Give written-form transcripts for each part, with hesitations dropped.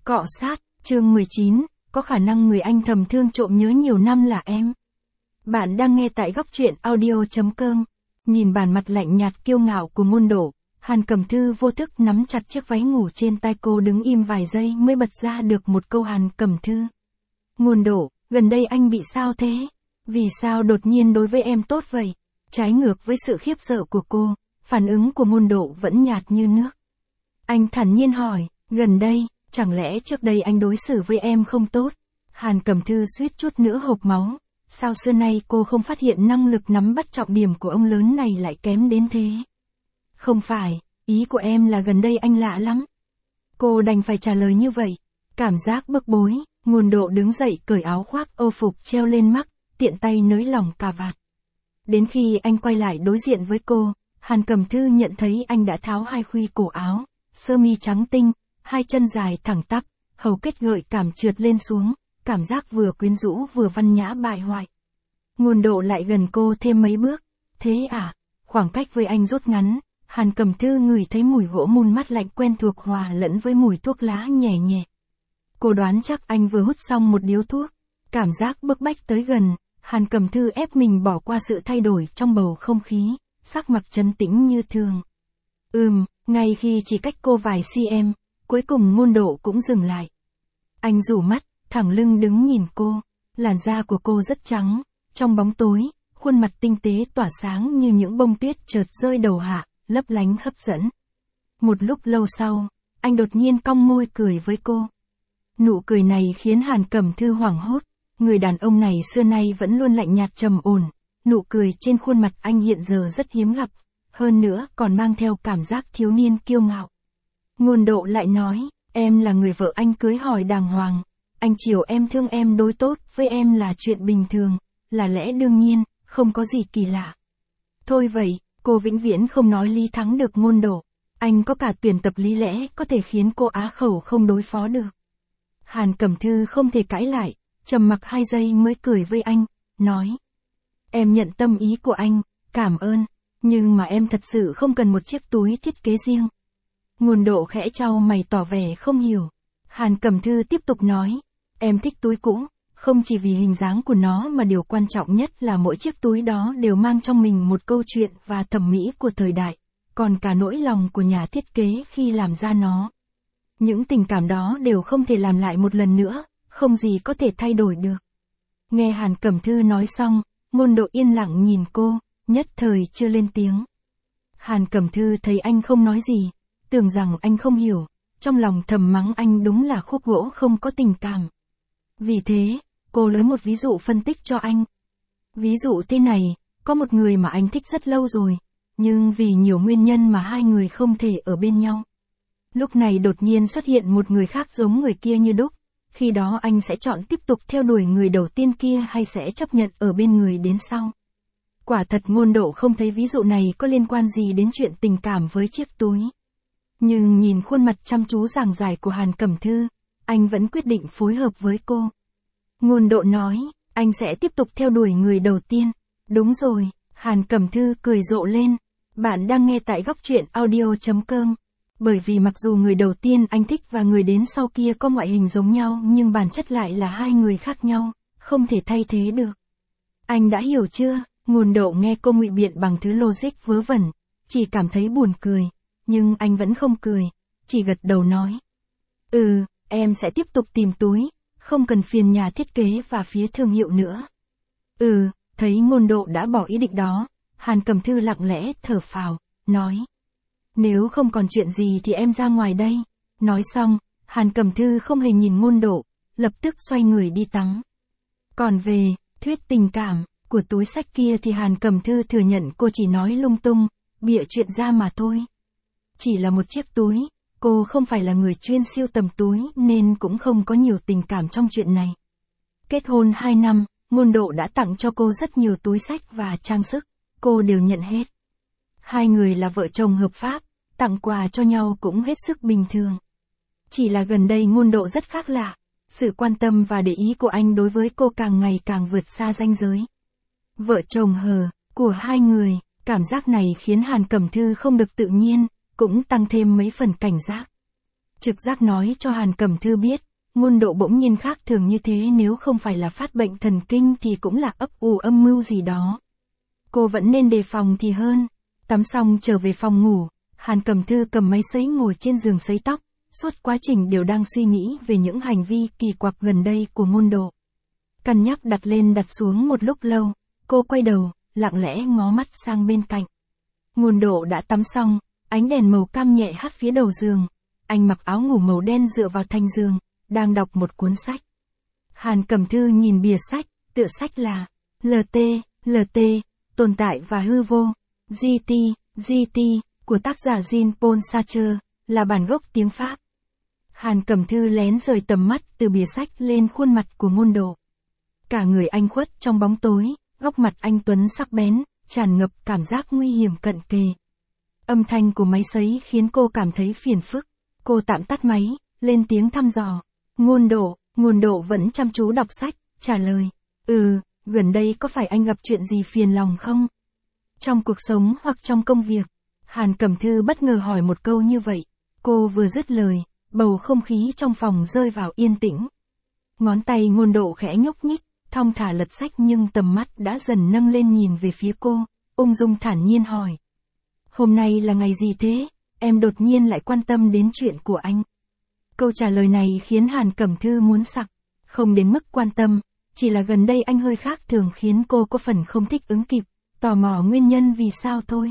Cọ sát, chương 19, có khả năng người anh thầm thương trộm nhớ nhiều năm là em. Bạn đang nghe tại góc truyện audio.com. Nhìn bản mặt lạnh nhạt kiêu ngạo của Ngôn Đổ, Hàn Cẩm Thư vô thức nắm chặt chiếc váy ngủ trên tay cô, đứng im vài giây mới bật ra được một câu. Hàn Cẩm Thư. Ngôn Đổ, gần đây anh bị sao thế? Vì sao đột nhiên đối với em tốt vậy? Trái ngược với sự khiếp sợ của cô, phản ứng của Ngôn Đổ vẫn nhạt như nước. Anh thản nhiên hỏi, gần đây, chẳng lẽ trước đây anh đối xử với em không tốt? Hàn Cẩm Thư suýt chút nữa hộc máu. Sao xưa nay cô không phát hiện năng lực nắm bắt trọng điểm của ông lớn này lại kém đến thế? Không phải, ý của em là gần đây anh lạ lắm. Cô đành phải trả lời như vậy. Cảm giác bức bối, Ngôn Độ đứng dậy cởi áo khoác Âu phục treo lên mắt, tiện tay nới lỏng cà vạt. Đến khi anh quay lại đối diện với cô, Hàn Cẩm Thư nhận thấy anh đã tháo hai khuy cổ áo, sơ mi trắng tinh, hai chân dài thẳng tắp, hầu kết gợi cảm trượt lên xuống, cảm giác vừa quyến rũ vừa văn nhã bại hoại. Ngôn Độ lại gần cô thêm mấy bước. Thế à? Khoảng cách với anh rút ngắn, Hàn Cẩm Thư ngửi thấy mùi gỗ mun mát lạnh quen thuộc hòa lẫn với mùi thuốc lá nhẹ nhẹ. Cô đoán chắc anh vừa hút xong một điếu thuốc. Cảm giác bức bách tới gần, Hàn Cẩm Thư ép mình bỏ qua sự thay đổi trong bầu không khí, sắc mặt trấn tĩnh như thường. Ngay khi chỉ cách cô vài cm, cuối cùng Ngôn Độ cũng dừng lại. Anh rủ mắt, thẳng lưng đứng nhìn cô, làn da của cô rất trắng, trong bóng tối, khuôn mặt tinh tế tỏa sáng như những bông tuyết chợt rơi đầu hạ, lấp lánh hấp dẫn. Một lúc lâu sau, anh đột nhiên cong môi cười với cô. Nụ cười này khiến Hàn Cẩm Thư hoảng hốt, người đàn ông này xưa nay vẫn luôn lạnh nhạt trầm ổn, nụ cười trên khuôn mặt anh hiện giờ rất hiếm gặp, hơn nữa còn mang theo cảm giác thiếu niên kiêu ngạo. Ngôn Độ lại nói, em là người vợ anh cưới hỏi đàng hoàng, anh chiều em thương em đối tốt với em là chuyện bình thường, là lẽ đương nhiên, không có gì kỳ lạ. Thôi vậy, cô vĩnh viễn không nói lý thắng được Ngôn Độ, anh có cả tuyển tập lý lẽ có thể khiến cô á khẩu không đối phó được. Hàn Cẩm Thư không thể cãi lại, trầm mặc 2 giây mới cười với anh, nói. Em nhận tâm ý của anh, cảm ơn, nhưng mà em thật sự không cần một chiếc túi thiết kế riêng. Ngôn Độ khẽ chau mày tỏ vẻ không hiểu. Hàn Cẩm Thư tiếp tục nói, em thích túi cũ, không chỉ vì hình dáng của nó mà điều quan trọng nhất là mỗi chiếc túi đó đều mang trong mình một câu chuyện và thẩm mỹ của thời đại, còn cả nỗi lòng của nhà thiết kế khi làm ra nó. Những tình cảm đó đều không thể làm lại một lần nữa, không gì có thể thay đổi được. Nghe Hàn Cẩm Thư nói xong, Ngôn Độ yên lặng nhìn cô, nhất thời chưa lên tiếng. Hàn Cẩm Thư thấy anh không nói gì, tưởng rằng anh không hiểu, trong lòng thầm mắng anh đúng là khúc gỗ không có tình cảm. Vì thế, cô lấy một ví dụ phân tích cho anh. Ví dụ thế này, có một người mà anh thích rất lâu rồi, nhưng vì nhiều nguyên nhân mà hai người không thể ở bên nhau. Lúc này đột nhiên xuất hiện một người khác giống người kia như đúc, khi đó anh sẽ chọn tiếp tục theo đuổi người đầu tiên kia hay sẽ chấp nhận ở bên người đến sau. Quả thật Ngôn Độ không thấy ví dụ này có liên quan gì đến chuyện tình cảm với chiếc túi. Nhưng nhìn khuôn mặt chăm chú giảng giải của Hàn Cẩm Thư, anh vẫn quyết định phối hợp với cô. Ngôn Độ nói, anh sẽ tiếp tục theo đuổi người đầu tiên. Đúng rồi, Hàn Cẩm Thư cười rộ lên. Bạn đang nghe tại góc truyện audio.com. Bởi vì mặc dù người đầu tiên anh thích và người đến sau kia có ngoại hình giống nhau nhưng bản chất lại là hai người khác nhau, không thể thay thế được. Anh đã hiểu chưa? Ngôn Độ nghe cô ngụy biện bằng thứ logic vớ vẩn, chỉ cảm thấy buồn cười, nhưng anh vẫn không cười, chỉ gật đầu nói. Em sẽ tiếp tục tìm túi, không cần phiền nhà thiết kế và phía thương hiệu nữa. Thấy Ngôn Độ đã bỏ ý định đó, Hàn Cẩm Thư lặng lẽ thở phào, nói. Nếu không còn chuyện gì thì em ra ngoài đây. Nói xong, Hàn Cẩm Thư không hề nhìn Ngôn Độ, lập tức xoay người đi tắm. Còn về thuyết tình cảm của túi xách kia thì Hàn Cẩm Thư thừa nhận cô chỉ nói lung tung, bịa chuyện ra mà thôi. Chỉ là một chiếc túi, cô không phải là người chuyên sưu tầm túi nên cũng không có nhiều tình cảm trong chuyện này. Kết hôn 2 năm, Ngôn Độ đã tặng cho cô rất nhiều túi xách và trang sức, cô đều nhận hết. Hai người là vợ chồng hợp pháp, tặng quà cho nhau cũng hết sức bình thường. Chỉ là gần đây Ngôn Độ rất khác lạ, sự quan tâm và để ý của anh đối với cô càng ngày càng vượt xa ranh giới. Vợ chồng hờ của hai người, cảm giác này khiến Hàn Cẩm Thư không được tự nhiên, cũng tăng thêm mấy phần cảnh giác. Trực giác nói cho Hàn Cẩm Thư biết, Ngôn Độ bỗng nhiên khác thường như thế nếu không phải là phát bệnh thần kinh thì cũng là ấp ủ âm mưu gì đó. Cô vẫn nên đề phòng thì hơn. Tắm xong trở về phòng ngủ, Hàn Cẩm Thư cầm máy sấy ngồi trên giường sấy tóc, suốt quá trình đều đang suy nghĩ về những hành vi kỳ quặc gần đây của Ngôn Độ. Cân nhắc đặt lên đặt xuống một lúc lâu, cô quay đầu, lặng lẽ ngó mắt sang bên cạnh. Ngôn Độ đã tắm xong, ánh đèn màu cam nhẹ hắt phía đầu giường. Anh mặc áo ngủ màu đen dựa vào thành giường, đang đọc một cuốn sách. Hàn Cẩm Thư nhìn bìa sách, tựa sách là LT, tồn tại và hư vô, GT, của tác giả Jean-Paul Sartre, là bản gốc tiếng Pháp. Hàn Cẩm Thư lén rời tầm mắt từ bìa sách lên khuôn mặt của Ngôn Độ. Cả người anh khuất trong bóng tối, góc mặt anh tuấn sắc bén, tràn ngập cảm giác nguy hiểm cận kề. Âm thanh của máy sấy khiến cô cảm thấy phiền phức. Cô tạm tắt máy, lên tiếng thăm dò. Ngôn Độ vẫn chăm chú đọc sách, trả lời. Gần đây có phải anh gặp chuyện gì phiền lòng không? Trong cuộc sống hoặc trong công việc? Hàn Cẩm Thư bất ngờ hỏi một câu như vậy. Cô vừa dứt lời, bầu không khí trong phòng rơi vào yên tĩnh. Ngón tay Ngôn Độ khẽ nhúc nhích, thong thả lật sách nhưng tầm mắt đã dần nâng lên nhìn về phía cô, ung dung thản nhiên hỏi. Hôm nay là ngày gì thế? Em đột nhiên lại quan tâm đến chuyện của anh. Câu trả lời này khiến Hàn Cẩm Thư muốn sặc. Không đến mức quan tâm, chỉ là gần đây anh hơi khác thường khiến cô có phần không thích ứng kịp, tò mò nguyên nhân vì sao thôi.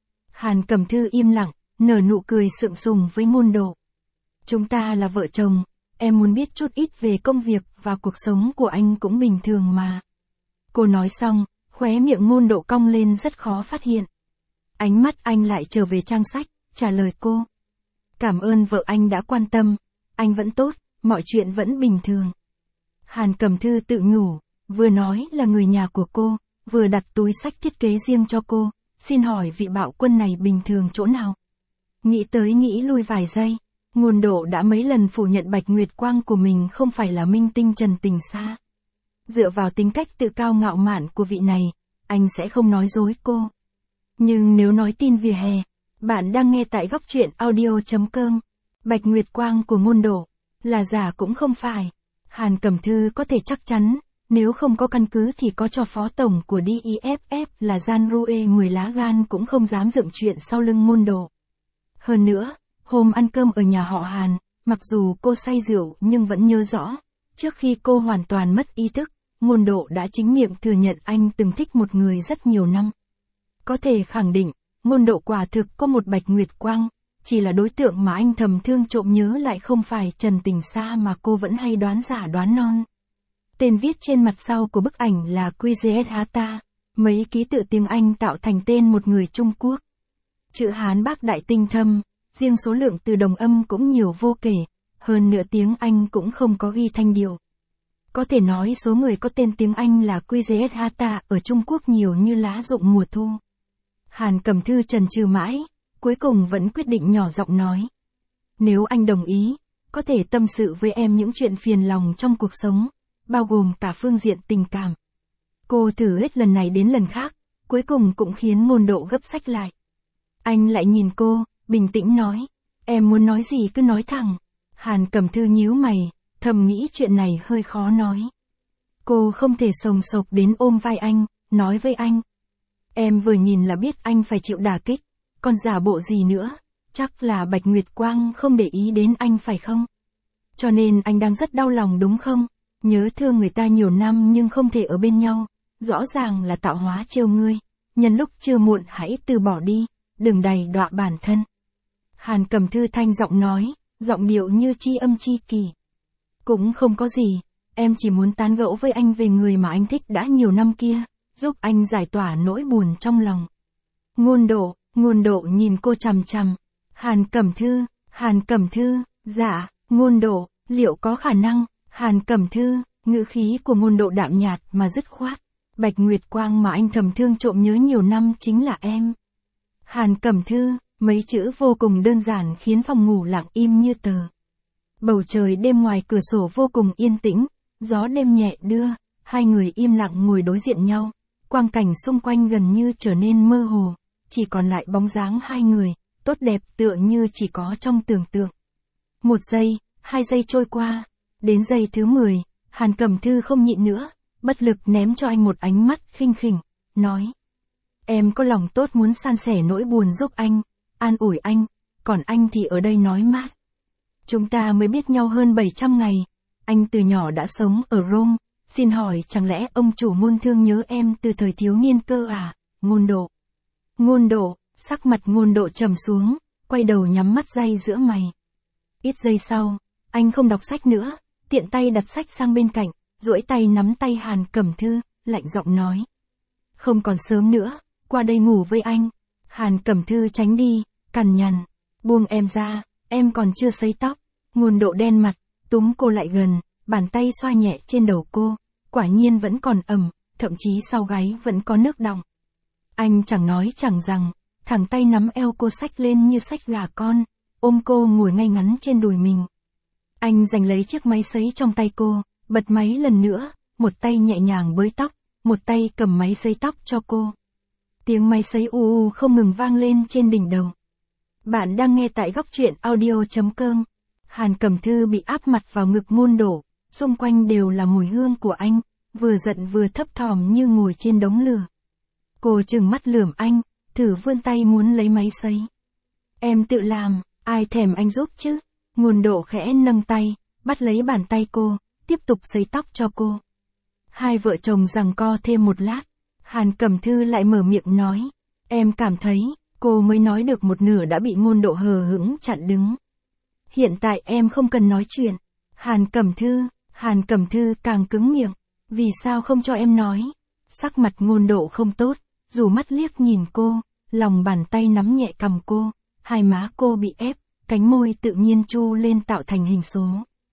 Hàn Cẩm Thư im lặng, nở nụ cười sượng sùng với Ngôn Độ. Chúng ta là vợ chồng, em muốn biết chút ít về công việc và cuộc sống của anh cũng bình thường mà. Cô nói xong, khóe miệng Ngôn Độ cong lên rất khó phát hiện. Ánh mắt anh lại trở về trang sách, trả lời cô. Cảm ơn vợ anh đã quan tâm, anh vẫn tốt, mọi chuyện vẫn bình thường. Hàn Cẩm Thư tự nhủ, vừa nói là người nhà của cô, vừa đặt túi sách thiết kế riêng cho cô, xin hỏi vị bạo quân này bình thường chỗ nào? Nghĩ tới nghĩ lui vài giây, Ngôn Độ đã mấy lần phủ nhận Bạch Nguyệt Quang của mình không phải là minh tinh Trần Tình Sa. Dựa vào tính cách tự cao ngạo mạn của vị này, anh sẽ không nói dối cô. Nhưng nếu nói tin vỉa hè, bạn đang nghe tại góc truyện audio.com. Bạch Nguyệt Quang của Ngôn Độ là giả cũng không phải. Hàn Cẩm Thư có thể chắc chắn, nếu không có căn cứ thì có cho phó tổng của DIFF là Gian Rue 10 lá gan cũng không dám dựng chuyện sau lưng Ngôn Độ. Hơn nữa, hôm ăn cơm ở nhà họ Hàn, mặc dù cô say rượu nhưng vẫn nhớ rõ, trước khi cô hoàn toàn mất ý thức, Ngôn Độ đã chính miệng thừa nhận anh từng thích một người rất nhiều năm. Có thể khẳng định, Ngôn Độ quả thực có một Bạch Nguyệt Quang, chỉ là đối tượng mà anh thầm thương trộm nhớ lại không phải Trần Tình Sa mà cô vẫn hay đoán giả đoán non. Tên viết trên mặt sau của bức ảnh là QZS Hata, mấy ký tự tiếng Anh tạo thành tên một người Trung Quốc. Chữ Hán bác đại tinh thâm, riêng số lượng từ đồng âm cũng nhiều vô kể, hơn nữa tiếng Anh cũng không có ghi thanh điệu. Có thể nói số người có tên tiếng Anh là QZS Hata ở Trung Quốc nhiều như lá rụng mùa thu. Hàn Cẩm Thư chần chừ mãi, cuối cùng vẫn quyết định nhỏ giọng nói. Nếu anh đồng ý, có thể tâm sự với em những chuyện phiền lòng trong cuộc sống, bao gồm cả phương diện tình cảm. Cô thử hết lần này đến lần khác, cuối cùng cũng khiến Ngôn Độ gấp sách lại. Anh lại nhìn cô, bình tĩnh nói, em muốn nói gì cứ nói thẳng. Hàn Cẩm Thư nhíu mày, thầm nghĩ chuyện này hơi khó nói. Cô không thể sồng sộc đến ôm vai anh, nói với anh. Em vừa nhìn là biết anh phải chịu đả kích, còn giả bộ gì nữa, chắc là Bạch Nguyệt Quang không để ý đến anh phải không? Cho nên anh đang rất đau lòng đúng không? Nhớ thương người ta nhiều năm nhưng không thể ở bên nhau, rõ ràng là tạo hóa trêu ngươi, nhân lúc chưa muộn hãy từ bỏ đi, đừng đầy đọa bản thân. Hàn Cẩm Thư thanh giọng nói, giọng điệu như tri âm tri kỷ. Cũng không có gì, em chỉ muốn tán gẫu với anh về người mà anh thích đã nhiều năm kia, giúp anh giải tỏa nỗi buồn trong lòng. Ngôn Độ nhìn cô chằm chằm. Hàn Cẩm Thư, dạ, Ngôn Độ, liệu có khả năng? Hàn Cẩm Thư, ngữ khí của Ngôn Độ đạm nhạt mà dứt khoát. Bạch Nguyệt Quang mà anh thầm thương trộm nhớ nhiều năm chính là em. Hàn Cẩm Thư, mấy chữ vô cùng đơn giản khiến phòng ngủ lặng im như tờ. Bầu trời đêm ngoài cửa sổ vô cùng yên tĩnh, gió đêm nhẹ đưa, hai người im lặng ngồi đối diện nhau, quang cảnh xung quanh gần như trở nên mơ hồ, chỉ còn lại bóng dáng hai người, tốt đẹp tựa như chỉ có trong tưởng tượng. 1 giây, 2 giây trôi qua. Đến giây thứ 10, Hàn Cẩm Thư không nhịn nữa, bất lực ném cho anh một ánh mắt khinh khỉnh, nói. Em có lòng tốt muốn san sẻ nỗi buồn giúp anh, an ủi anh, còn anh thì ở đây nói mát. Chúng ta mới biết nhau hơn 700 ngày, anh từ nhỏ đã sống ở Rome, xin hỏi chẳng lẽ ông chủ Môn thương nhớ em từ thời thiếu niên cơ à, Ngôn Độ. Ngôn Độ, sắc mặt Ngôn Độ trầm xuống, quay đầu nhắm mắt day giữa mày. Ít giây sau, anh không đọc sách nữa, tiện tay đặt sách sang bên cạnh, duỗi tay nắm tay Hàn Cẩm Thư, lạnh giọng nói. Không còn sớm nữa, qua đây ngủ với anh. Hàn Cẩm Thư tránh đi, cằn nhằn. Buông em ra, em còn chưa sấy tóc. Ngôn Độ đen mặt, túm cô lại gần, bàn tay xoa nhẹ trên đầu cô, quả nhiên vẫn còn ẩm, thậm chí sau gáy vẫn có nước đọng. Anh chẳng nói chẳng rằng, thẳng tay nắm eo cô xách lên như xách gà con, ôm cô ngồi ngay ngắn trên đùi mình. Anh giành lấy chiếc máy sấy trong tay cô, bật máy lần nữa, một tay nhẹ nhàng bới tóc, một tay cầm máy sấy tóc cho cô. Tiếng máy sấy u u không ngừng vang lên trên đỉnh đầu. Bạn đang nghe tại góc truyện audio.com. Hàn Cẩm Thư bị áp mặt vào ngực Ngôn Độ, xung quanh đều là mùi hương của anh, vừa giận vừa thấp thỏm như ngồi trên đống lửa. Cô trừng mắt lườm anh, thử vươn tay muốn lấy máy sấy. Em tự làm, ai thèm anh giúp chứ? Ngôn Độ khẽ nâng tay, bắt lấy bàn tay cô, tiếp tục sấy tóc cho cô. Hai vợ chồng giằng co thêm một lát, Hàn Cẩm Thư lại mở miệng nói. Em cảm thấy, cô mới nói được một nửa đã bị Ngôn Độ hờ hững chặn đứng. Hiện tại em không cần nói chuyện. Hàn Cẩm Thư càng cứng miệng. Vì sao không cho em nói? Sắc mặt Ngôn Độ không tốt, dù mắt liếc nhìn cô, lòng bàn tay nắm nhẹ cằm cô, hai má cô bị ép, cánh môi tự nhiên chu lên tạo thành hình số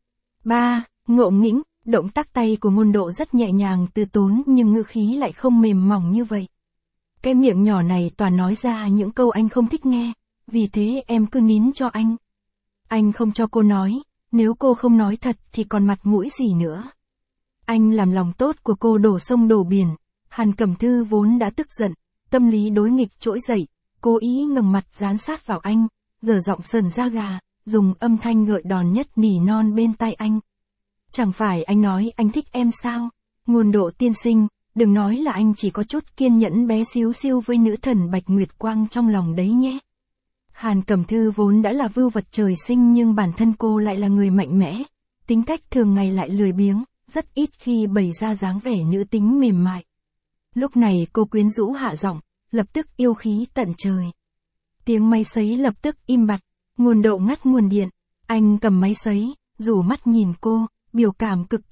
3, ngộ nghĩnh, động tác tay của Ngôn Độ rất nhẹ nhàng từ tốn nhưng ngữ khí lại không mềm mỏng như vậy. Cái miệng nhỏ này toàn nói ra những câu anh không thích nghe, vì thế em cứ nín cho anh. Anh không cho cô nói, nếu cô không nói thật thì còn mặt mũi gì nữa. Anh làm lòng tốt của cô đổ sông đổ biển. Hàn Cẩm Thư vốn đã tức giận, tâm lý đối nghịch trỗi dậy, cố ý ngẩng mặt dán sát vào anh, giở giọng sờn da gà, dùng âm thanh gợi đòn nhất nỉ non bên tai anh. Chẳng phải anh nói anh thích em sao? Ngôn Độ tiên sinh, đừng nói là anh chỉ có chút kiên nhẫn bé xíu xiu với nữ thần Bạch Nguyệt Quang trong lòng đấy nhé. Hàn Cẩm Thư vốn đã là vưu vật trời sinh nhưng bản thân cô lại là người mạnh mẽ, tính cách thường ngày lại lười biếng, rất ít khi bày ra dáng vẻ nữ tính mềm mại. Lúc này cô quyến rũ hạ giọng, lập tức yêu khí tận trời. Tiếng máy sấy lập tức im bặt, Ngôn Độ ngắt nguồn điện, anh cầm máy sấy, rủ mắt nhìn cô, biểu cảm cực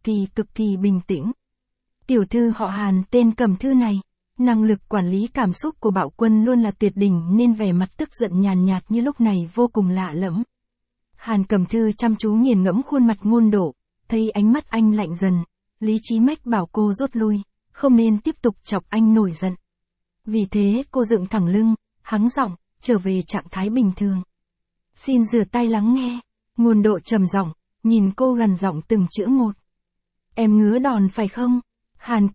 kỳ bình tĩnh. Tiểu thư họ Hàn tên Cẩm Thư này, năng lực quản lý cảm xúc của Bạo Quân luôn là tuyệt đỉnh nên vẻ mặt tức giận nhàn nhạt như lúc này vô cùng lạ lẫm. Hàn Cẩm Thư chăm chú nghiền ngẫm khuôn mặt Ngôn Độ, thấy ánh mắt anh lạnh dần, lý trí mách bảo cô rút lui, không nên tiếp tục chọc anh nổi giận. Vì thế cô dựng thẳng lưng, hắng giọng, trở về trạng thái bình thường. Xin rửa tay lắng nghe. Ngôn Độ trầm giọng, nhìn cô gần giọng từng chữ một. Em ngứa đòn phải không? Hàn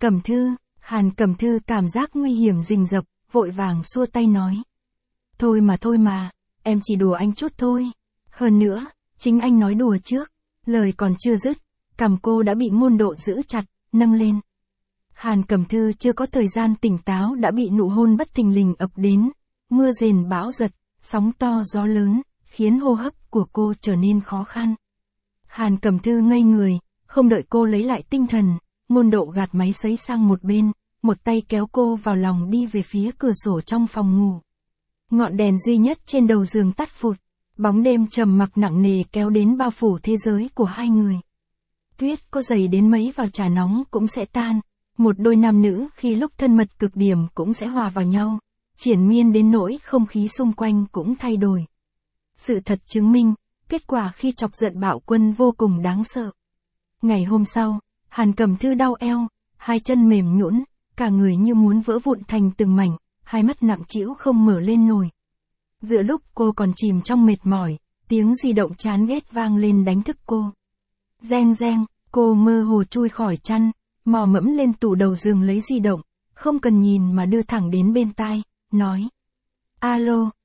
Cẩm Thư cảm giác nguy hiểm rình rập, vội vàng xua tay nói. Thôi mà, em chỉ đùa anh chút thôi. Hơn nữa, chính anh nói đùa trước. Lời còn chưa dứt, cằm cô đã bị Ngôn Độ giữ chặt, nâng lên. Hàn Cẩm Thư chưa có thời gian tỉnh táo đã bị nụ hôn bất thình lình ập đến. Mưa rền bão giật, sóng to gió lớn, khiến hô hấp của cô trở nên khó khăn. Hàn Cẩm Thư ngây người, không đợi cô lấy lại tinh thần, Ngôn Độ gạt máy sấy sang một bên, một tay kéo cô vào lòng đi về phía cửa sổ trong phòng ngủ. Ngọn đèn duy nhất trên đầu giường tắt phụt, bóng đêm trầm mặc nặng nề kéo đến bao phủ thế giới của hai người. Tuyết có dày đến mấy vào trà nóng cũng sẽ tan, một đôi nam nữ khi lúc thân mật cực điểm cũng sẽ hòa vào nhau, triển miên đến nỗi không khí xung quanh cũng thay đổi. Sự thật chứng minh, kết quả khi chọc giận Bạo Quân vô cùng đáng sợ. Ngày hôm sau, Hàn Cẩm Thư đau eo, hai chân mềm nhũn, cả người như muốn vỡ vụn thành từng mảnh, hai mắt nặng trĩu không mở lên nổi. Giữa lúc cô còn chìm trong mệt mỏi, tiếng di động chán ghét vang lên đánh thức cô. Reng reng, cô mơ hồ chui khỏi chăn, mò mẫm lên tủ đầu giường lấy di động, không cần nhìn mà đưa thẳng đến bên tai, nói. Alo,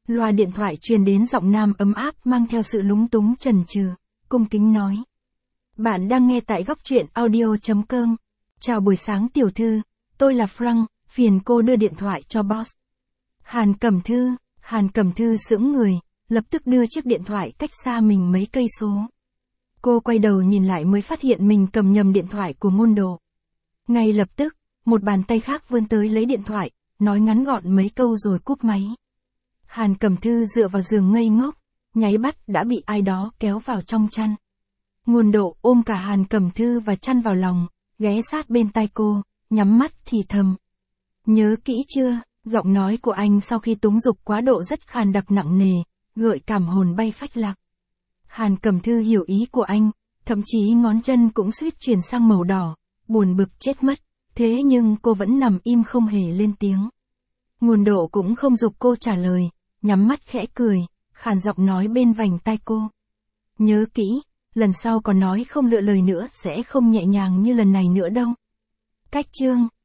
Loa điện thoại truyền đến giọng nam ấm áp mang theo sự lúng túng chần chừ, cung kính nói. Bạn đang nghe tại góc truyện audio.com. Chào buổi sáng tiểu thư, tôi là Frank, phiền cô đưa điện thoại cho boss. Hàn Cẩm Thư sững người, lập tức đưa chiếc điện thoại cách xa mình mấy cây số. Cô quay đầu nhìn lại mới phát hiện mình cầm nhầm điện thoại của môn đồ. Ngay lập tức, một bàn tay khác vươn tới lấy điện thoại, nói ngắn gọn mấy câu rồi cúp máy. Hàn Cẩm Thư dựa vào giường ngây ngốc, nháy mắt đã bị ai đó kéo vào trong chăn. Ngôn Độ ôm cả Hàn Cẩm Thư và chăn vào lòng, ghé sát bên tai cô, nhắm mắt thì thầm. Nhớ kỹ chưa, giọng nói của anh sau khi túng dục quá độ rất khàn đặc nặng nề, gợi cảm hồn bay phách lạc. Hàn Cẩm Thư hiểu ý của anh, thậm chí ngón chân cũng suýt chuyển sang màu đỏ, buồn bực chết mất, thế nhưng cô vẫn nằm im không hề lên tiếng. Ngôn Độ cũng không giục cô trả lời, nhắm mắt khẽ cười, khàn giọng nói bên vành tai cô. Nhớ kỹ, lần sau còn nói không lựa lời nữa sẽ không nhẹ nhàng như lần này nữa đâu. Cách chương